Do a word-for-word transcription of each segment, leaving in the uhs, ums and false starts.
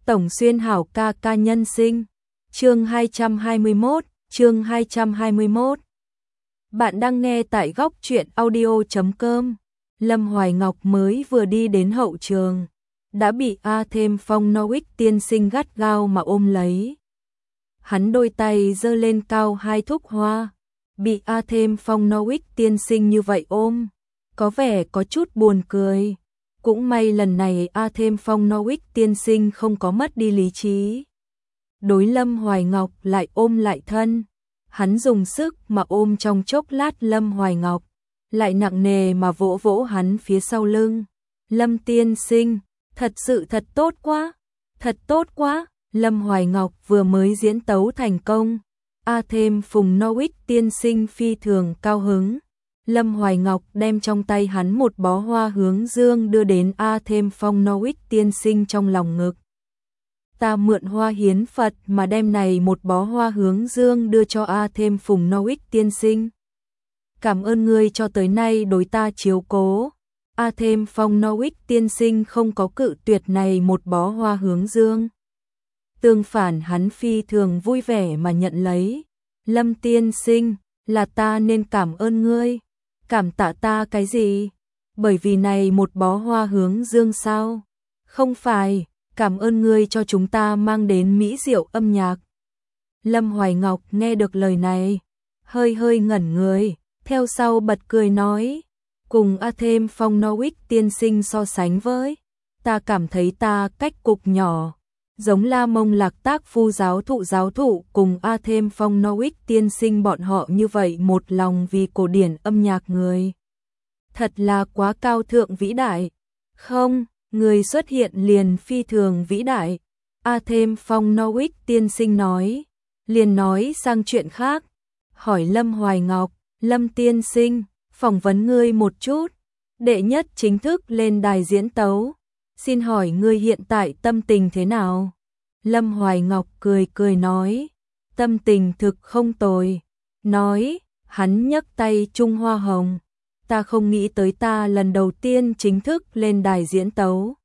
Tổng Xuyên Hảo ca ca nhân sinh. Chương hai trăm hai mươi mốt, chương hai trăm hai mươi mốt. Bạn đang nghe tại góc truyện audio chấm com. Lâm Hoài Ngọc mới vừa đi đến hậu trường, đã bị A Thêm Phong Norwich tiên sinh gắt gao mà ôm lấy. Hắn đôi tay giơ lên cao hai thúc hoa, bị A Thêm Phong Norwich tiên sinh như vậy ôm, có vẻ có chút buồn cười. Cũng may lần này A Thêm Phong Norwich tiên sinh không có mất đi lý trí. Đối Lâm Hoài Ngọc lại ôm lại thân, hắn dùng sức mà ôm trong chốc lát Lâm Hoài Ngọc, lại nặng nề mà vỗ vỗ hắn phía sau lưng. Lâm tiên sinh, thật sự thật tốt quá, thật tốt quá. Lâm Hoài Ngọc vừa mới diễn tấu thành công, A Thêm Phùng Norwich tiên sinh phi thường cao hứng. Lâm Hoài Ngọc đem trong tay hắn một bó hoa hướng dương đưa đến A Thêm Phong Norwich tiên sinh trong lòng ngực. Ta mượn hoa hiến Phật mà đem này một bó hoa hướng dương đưa cho A Thêm Phùng Norwich tiên sinh. Cảm ơn ngươi cho tới nay đối ta chiếu cố. A Thêm Phong Norwich tiên sinh không có cự tuyệt này một bó hoa hướng dương. Tương phản hắn phi thường vui vẻ mà nhận lấy. Lâm tiên sinh, là ta nên cảm ơn ngươi. Cảm tạ ta cái gì? Bởi vì này một bó hoa hướng dương sao? Không phải, cảm ơn ngươi cho chúng ta mang đến mỹ diệu âm nhạc. Lâm Hoài Ngọc nghe được lời này, hơi hơi ngẩn người, theo sau bật cười nói, cùng A Thêm Phong Norwich tiên sinh so sánh với, ta cảm thấy ta cách cục nhỏ, giống La Mông Lạc Tác Phu giáo thụ giáo thụ cùng A Thêm Phong Norwich tiên sinh bọn họ như vậy một lòng vì cổ điển âm nhạc người. Thật là quá cao thượng vĩ đại. Không, người xuất hiện liền phi thường vĩ đại. A Thêm Phong Norwich tiên sinh nói, liền nói sang chuyện khác, hỏi Lâm Hoài Ngọc, Lâm tiên sinh, phỏng vấn ngươi một chút, đệ nhất chính thức lên đài diễn tấu. Xin hỏi ngươi hiện tại tâm tình thế nào? Lâm Hoài Ngọc cười cười nói, tâm tình thực không tồi. Nói, hắn nhấc tay Trung Hoa Hồng, ta không nghĩ tới ta lần đầu tiên chính thức lên đài diễn tấu.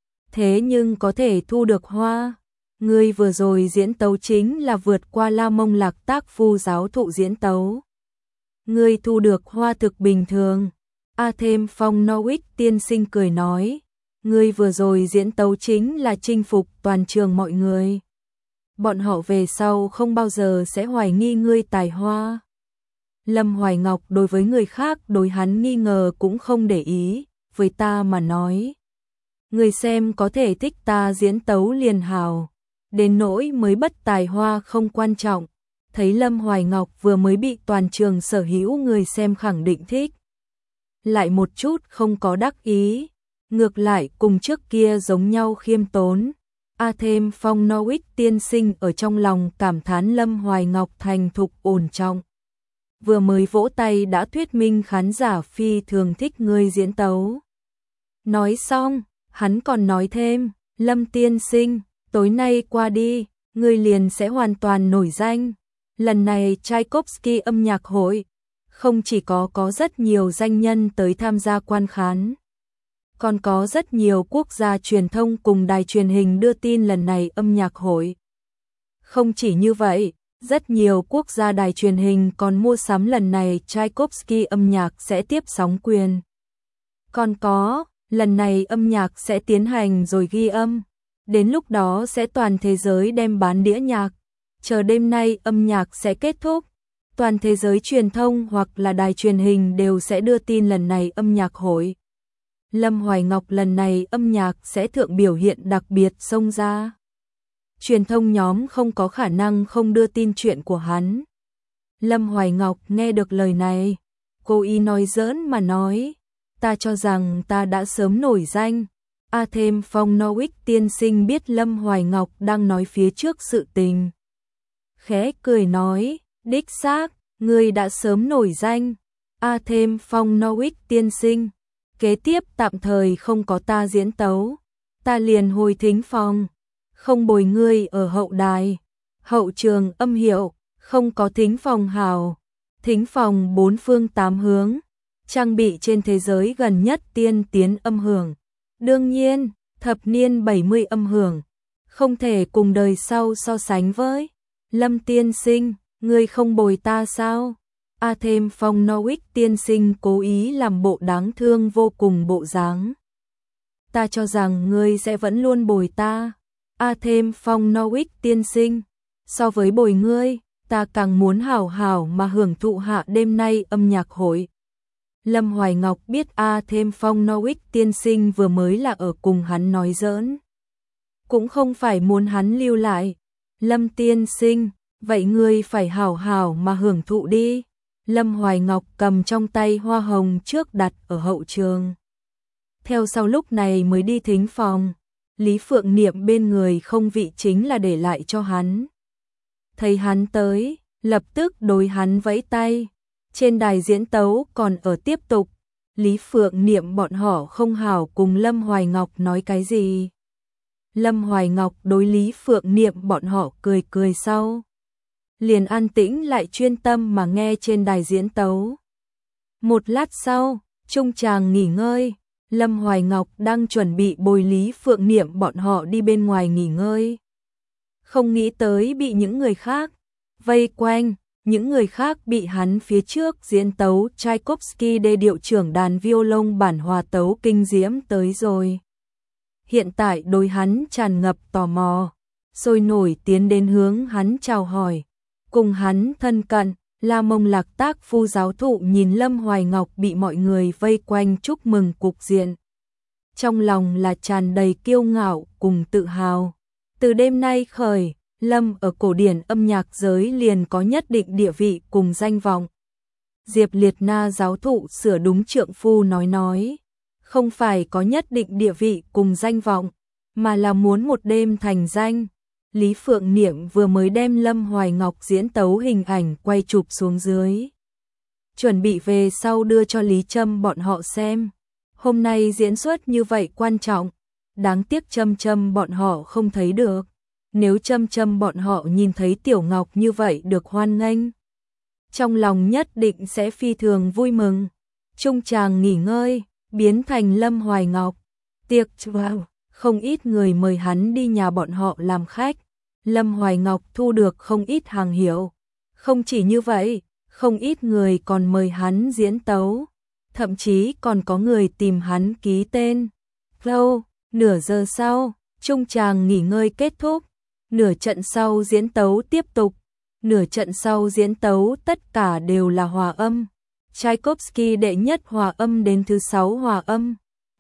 Thế nhưng có thể thu được hoa. Ngươi vừa rồi diễn tấu chính là vượt qua La Mông Lạc Tác Phu giáo thụ diễn tấu. Ngươi thu được hoa thực bình thường. A Thêm Phong Norwich tiên sinh cười nói, ngươi vừa rồi diễn tấu chính là chinh phục toàn trường mọi người. Bọn họ về sau không bao giờ sẽ hoài nghi ngươi tài hoa. Lâm Hoài Ngọc đối với người khác đối hắn nghi ngờ cũng không để ý, với ta mà nói. Người xem có thể thích ta diễn tấu liền hào, đến nỗi mới bất tài hoa không quan trọng. Thấy Lâm Hoài Ngọc vừa mới bị toàn trường sở hữu người xem khẳng định thích. Lại một chút không có đắc ý. Ngược lại cùng trước kia giống nhau khiêm tốn. A Thêm Phong Norwich tiên sinh ở trong lòng cảm thán Lâm Hoài Ngọc thành thục ổn trọng. Vừa mới vỗ tay đã thuyết minh khán giả phi thường thích người diễn tấu. Nói xong, hắn còn nói thêm, Lâm tiên sinh, tối nay qua đi, người liền sẽ hoàn toàn nổi danh. Lần này Tchaikovsky âm nhạc hội, không chỉ có có rất nhiều danh nhân tới tham gia quan khán, còn có rất nhiều quốc gia truyền thông cùng đài truyền hình đưa tin lần này âm nhạc hội. Không chỉ như vậy, rất nhiều quốc gia đài truyền hình còn mua sắm lần này Tchaikovsky âm nhạc sẽ tiếp sóng quyền. Còn có, lần này âm nhạc sẽ tiến hành rồi ghi âm, đến lúc đó sẽ toàn thế giới đem bán đĩa nhạc. Chờ đêm nay âm nhạc sẽ kết thúc, toàn thế giới truyền thông hoặc là đài truyền hình đều sẽ đưa tin lần này âm nhạc hội. Lâm Hoài Ngọc lần này âm nhạc sẽ thượng biểu hiện đặc biệt xông ra. Truyền thông nhóm không có khả năng không đưa tin chuyện của hắn. Lâm Hoài Ngọc nghe được lời này, cô y nói giỡn mà nói, ta cho rằng ta đã sớm nổi danh. A Thêm Phong Norwich tiên sinh biết Lâm Hoài Ngọc đang nói phía trước sự tình. Khẽ cười nói, đích xác, ngươi đã sớm nổi danh. A Thêm Phong Norwich tiên sinh, kế tiếp tạm thời không có ta diễn tấu, ta liền hồi thính phòng, không bồi ngươi ở hậu đài. Hậu trường âm hiệu, không có thính phòng hào, thính phòng bốn phương tám hướng, trang bị trên thế giới gần nhất tiên tiến âm hưởng. Đương nhiên, thập niên bảy mươi âm hưởng, không thể cùng đời sau so sánh với. Lâm tiên sinh, ngươi không bồi ta sao? A thêm Phong Norwich tiên sinh cố ý làm bộ đáng thương vô cùng bộ dáng. Ta cho rằng ngươi sẽ vẫn luôn bồi ta. A thêm Phong Norwich tiên sinh, so với bồi ngươi, ta càng muốn hảo hảo mà hưởng thụ hạ đêm nay âm nhạc hội. Lâm Hoài Ngọc biết A thêm Phong Norwich tiên sinh vừa mới là ở cùng hắn nói giỡn, cũng không phải muốn hắn lưu lại. Lâm tiên sinh, vậy ngươi phải hảo hảo mà hưởng thụ đi. Lâm Hoài Ngọc cầm trong tay hoa hồng trước đặt ở hậu trường. Theo sau lúc này mới đi thính phòng. Lý Phượng Niệm bên người không vị chính là để lại cho hắn. Thấy hắn tới, lập tức đối hắn vẫy tay. Trên đài diễn tấu còn ở tiếp tục. Lý Phượng Niệm bọn họ không hảo cùng Lâm Hoài Ngọc nói cái gì. Lâm Hoài Ngọc đối Lý Phượng Niệm bọn họ cười cười sau. Liền an tĩnh lại chuyên tâm mà nghe trên đài diễn tấu. Một lát sau, trung tràng nghỉ ngơi, Lâm Hoài Ngọc đang chuẩn bị bồi Lý Phượng Niệm bọn họ đi bên ngoài nghỉ ngơi. Không nghĩ tới bị những người khác vây quanh, những người khác bị hắn phía trước diễn tấu Tchaikovsky đê điệu trưởng đàn violon bản hòa tấu kinh diễm tới rồi. Hiện tại đối hắn tràn ngập tò mò, sôi nổi tiến đến hướng hắn chào hỏi. Cùng hắn thân cận, La Mông Lạc Tác Phu giáo thụ nhìn Lâm Hoài Ngọc bị mọi người vây quanh chúc mừng cục diện. Trong lòng là tràn đầy kiêu ngạo cùng tự hào. Từ đêm nay khởi, Lâm ở cổ điển âm nhạc giới liền có nhất định địa vị cùng danh vọng. Diệp Liệt Na giáo thụ sửa đúng trượng phu nói nói. Không phải có nhất định địa vị cùng danh vọng, mà là muốn một đêm thành danh. Lý Phượng Niệm vừa mới đem Lâm Hoài Ngọc diễn tấu hình ảnh quay chụp xuống dưới. Chuẩn bị về sau đưa cho Lý Trâm bọn họ xem. Hôm nay diễn xuất như vậy quan trọng, đáng tiếc Trâm Trâm bọn họ không thấy được. Nếu Trâm Trâm bọn họ nhìn thấy Tiểu Ngọc như vậy được hoan nghênh, trong lòng nhất định sẽ phi thường vui mừng. Trung tràng nghỉ ngơi, biến thành Lâm Hoài Ngọc. Tiệc vào, không ít người mời hắn đi nhà bọn họ làm khách. Lâm Hoài Ngọc thu được không ít hàng hiệu. Không chỉ như vậy, không ít người còn mời hắn diễn tấu. Thậm chí còn có người tìm hắn ký tên. Lâu, nửa giờ sau, trung tràng nghỉ ngơi kết thúc. Nửa trận sau diễn tấu tiếp tục. Nửa trận sau diễn tấu tất cả đều là hòa âm. Tchaikovsky đệ nhất hòa âm đến thứ sáu hòa âm.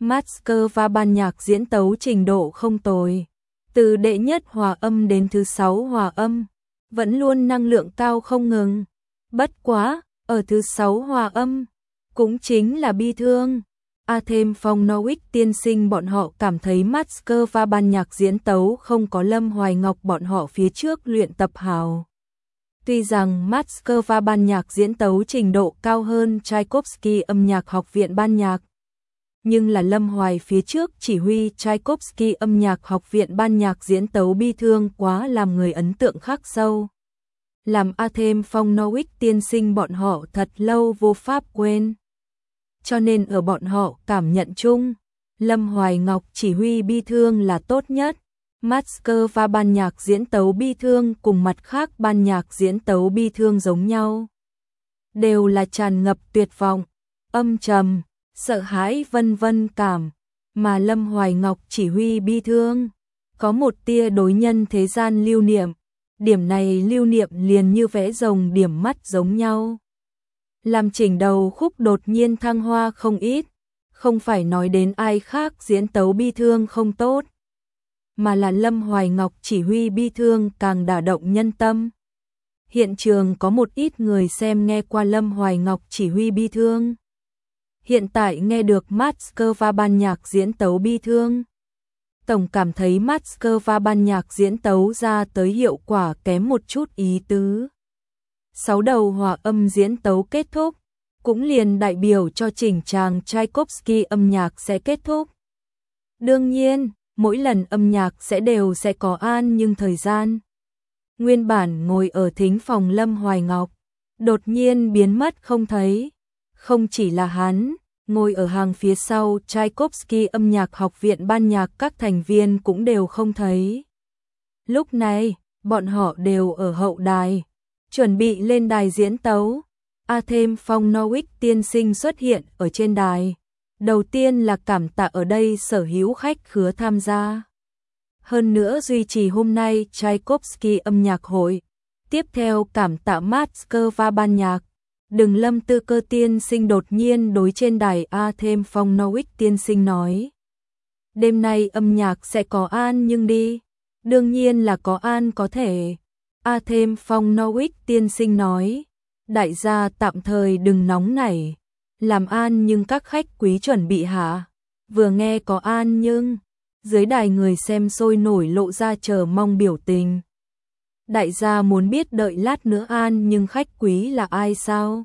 Moscow ban nhạc diễn tấu trình độ không tồi. Từ đệ nhất hòa âm đến thứ sáu hòa âm, vẫn luôn năng lượng cao không ngừng. Bất quá, ở thứ sáu hòa âm, cũng chính là bi thương. A thêm Phong Norwich tiên sinh bọn họ cảm thấy Moscow ban nhạc diễn tấu không có Lâm Hoài Ngọc bọn họ phía trước luyện tập hào. Tuy rằng Moscow ban nhạc diễn tấu trình độ cao hơn Tchaikovsky âm nhạc học viện ban nhạc, nhưng là Lâm Hoài phía trước chỉ huy Tchaikovsky âm nhạc học viện ban nhạc diễn tấu bi thương quá làm người ấn tượng khắc sâu. Làm A thêm Phong Norwich tiên sinh bọn họ thật lâu vô pháp quên. Cho nên ở bọn họ cảm nhận chung, Lâm Hoài Ngọc chỉ huy bi thương là tốt nhất. Moscow ban nhạc diễn tấu bi thương cùng mặt khác ban nhạc diễn tấu bi thương giống nhau. Đều là tràn ngập tuyệt vọng, âm trầm, sợ hãi vân vân cảm, mà Lâm Hoài Ngọc chỉ huy bi thương, có một tia đối nhân thế gian lưu niệm, điểm này lưu niệm liền như vẽ rồng điểm mắt giống nhau. Làm chỉnh đầu khúc đột nhiên thăng hoa không ít, không phải nói đến ai khác diễn tấu bi thương không tốt, mà là Lâm Hoài Ngọc chỉ huy bi thương càng đả động nhân tâm. Hiện trường có một ít người xem nghe qua Lâm Hoài Ngọc chỉ huy bi thương. Hiện tại nghe được Moscow ban nhạc diễn tấu bi thương. Tổng cảm thấy Moscow ban nhạc diễn tấu ra tới hiệu quả kém một chút ý tứ. Sáu đầu hòa âm diễn tấu kết thúc, cũng liền đại biểu cho chỉnh tràng Tchaikovsky âm nhạc sẽ kết thúc. Đương nhiên, mỗi lần âm nhạc sẽ đều sẽ có an nhưng thời gian. Nguyên bản ngồi ở thính phòng Lâm Hoài Ngọc, đột nhiên biến mất không thấy. Không chỉ là hắn, ngồi ở hàng phía sau Tchaikovsky âm nhạc học viện ban nhạc các thành viên cũng đều không thấy. Lúc này, bọn họ đều ở hậu đài, chuẩn bị lên đài diễn tấu. A Thêm Phong Norwich tiên sinh xuất hiện ở trên đài. Đầu tiên là cảm tạ ở đây sở hữu khách khứa tham gia. Hơn nữa duy trì hôm nay Tchaikovsky âm nhạc hội. Tiếp theo cảm tạ Moscow ban nhạc. Đừng Lâm Tư Cơ tiên sinh đột nhiên đối trên đài A Thêm Phong Norwich tiên sinh nói. Đêm nay âm nhạc sẽ có An nhưng đi. Đương nhiên là có An có thể. A Thêm Phong Norwich tiên sinh nói. Đại gia tạm thời đừng nóng nảy. Làm An nhưng các khách quý chuẩn bị hả? Vừa nghe có An nhưng. Dưới đài người xem sôi nổi lộ ra chờ mong biểu tình. Đại gia muốn biết đợi lát nữa An nhưng khách quý là ai sao?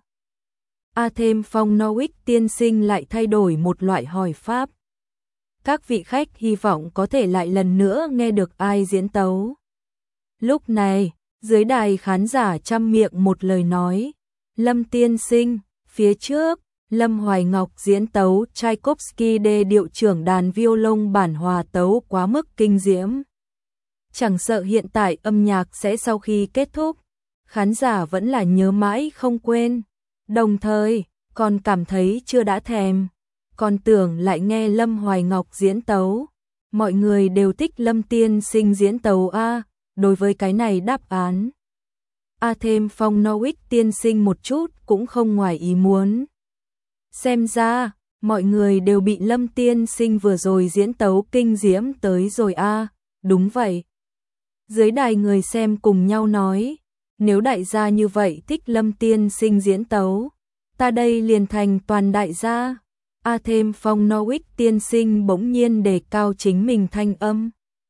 A Thêm Phong Norwich tiên sinh lại thay đổi một loại hỏi pháp. Các vị khách hy vọng có thể lại lần nữa nghe được ai diễn tấu. Lúc này, dưới đài khán giả trăm miệng một lời nói. Lâm tiên sinh, phía trước, Lâm Hoài Ngọc diễn tấu Tchaikovsky đê điệu trưởng đàn violon bản hòa tấu quá mức kinh diễm. Chẳng sợ hiện tại âm nhạc sẽ sau khi kết thúc, khán giả vẫn là nhớ mãi không quên. Đồng thời, còn cảm thấy chưa đã thèm, còn tưởng lại nghe Lâm Hoài Ngọc diễn tấu. Mọi người đều thích Lâm tiên sinh diễn tấu a. Đối với cái này đáp án, A Thêm Phong Norwich tiên sinh một chút cũng không ngoài ý muốn. Xem ra, mọi người đều bị Lâm tiên sinh vừa rồi diễn tấu kinh diễm tới rồi a. Đúng vậy. Dưới đài người xem cùng nhau nói, nếu đại gia như vậy thích Lâm tiên sinh diễn tấu, ta đây liền thành toàn đại gia. A Thêm Phong Norwich tiên sinh bỗng nhiên đề cao chính mình thanh âm.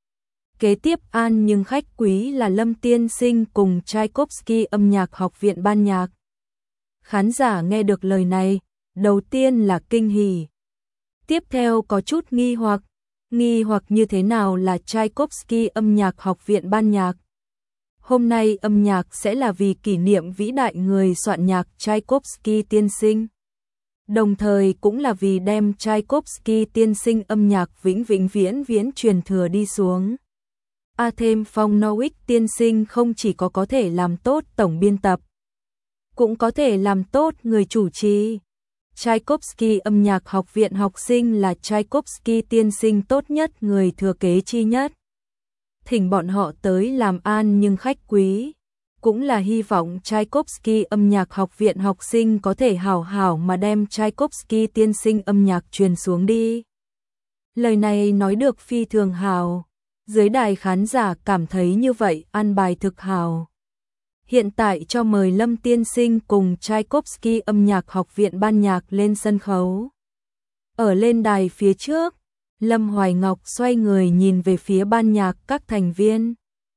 Kế tiếp An nhưng khách quý là Lâm tiên sinh cùng Tchaikovsky âm nhạc học viện ban nhạc. Khán giả nghe được lời này, đầu tiên là kinh hỉ. Tiếp theo có chút nghi hoặc, nghi hoặc như thế nào là Tchaikovsky âm nhạc học viện ban nhạc. Hôm nay âm nhạc sẽ là vì kỷ niệm vĩ đại người soạn nhạc Tchaikovsky tiên sinh. Đồng thời cũng là vì đem Tchaikovsky tiên sinh âm nhạc vĩnh vĩnh viễn viễn truyền thừa đi xuống. A Thêm Phong Norwich tiên sinh không chỉ có có thể làm tốt tổng biên tập, cũng có thể làm tốt người chủ trì. Tchaikovsky âm nhạc học viện học sinh là Tchaikovsky tiên sinh tốt nhất người thừa kế chi nhất. Thỉnh bọn họ tới làm An nhưng khách quý, cũng là hy vọng Tchaikovsky âm nhạc học viện học sinh có thể hảo hảo mà đem Tchaikovsky tiên sinh âm nhạc truyền xuống đi. Lời này nói được phi thường hào. Dưới đài khán giả cảm thấy như vậy an bài thực hào. Hiện tại cho mời Lâm tiên sinh cùng Tchaikovsky âm nhạc học viện ban nhạc lên sân khấu. Ở lên đài phía trước, Lâm Hoài Ngọc xoay người nhìn về phía ban nhạc các thành viên.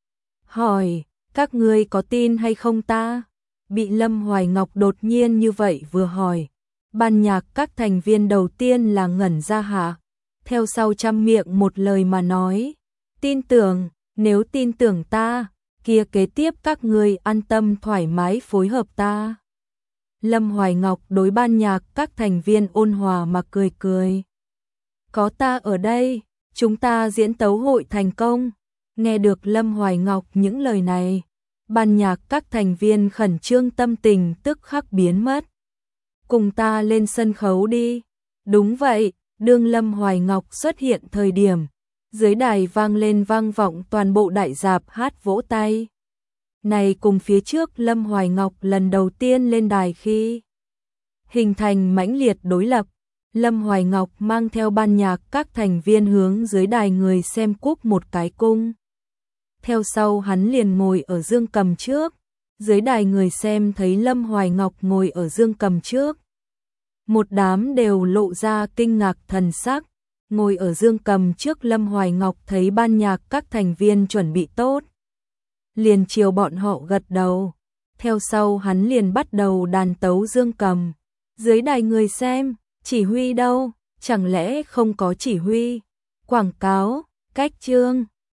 Hỏi, các ngươi có tin hay không ta? Bị Lâm Hoài Ngọc đột nhiên như vậy vừa hỏi. Ban nhạc các thành viên đầu tiên là ngẩn ra hạ. Theo sau trăm miệng một lời mà nói. Tin tưởng, nếu tin tưởng ta, kia kế tiếp các ngươi an tâm thoải mái phối hợp ta. Lâm Hoài Ngọc đối ban nhạc các thành viên ôn hòa mà cười cười. Có ta ở đây, chúng ta diễn tấu hội thành công. Nghe được Lâm Hoài Ngọc những lời này, ban nhạc các thành viên khẩn trương tâm tình tức khắc biến mất. Cùng ta lên sân khấu đi. Đúng vậy, đương Lâm Hoài Ngọc xuất hiện thời điểm, dưới đài vang lên vang vọng toàn bộ đại dạp hát vỗ tay. Này cùng phía trước Lâm Hoài Ngọc lần đầu tiên lên đài khi hình thành mãnh liệt đối lập. Lâm Hoài Ngọc mang theo ban nhạc các thành viên hướng dưới đài người xem cúc một cái cung. Theo sau hắn liền ngồi ở dương cầm trước. Dưới đài người xem thấy Lâm Hoài Ngọc ngồi ở dương cầm trước. Một đám đều lộ ra kinh ngạc thần sắc. Ngồi ở dương cầm trước Lâm Hoài Ngọc thấy ban nhạc các thành viên chuẩn bị tốt. Liền chiều bọn họ gật đầu. Theo sau hắn liền bắt đầu đàn tấu dương cầm. Dưới đài người xem, chỉ huy đâu, chẳng lẽ không có chỉ huy? Quảng cáo, cách chương.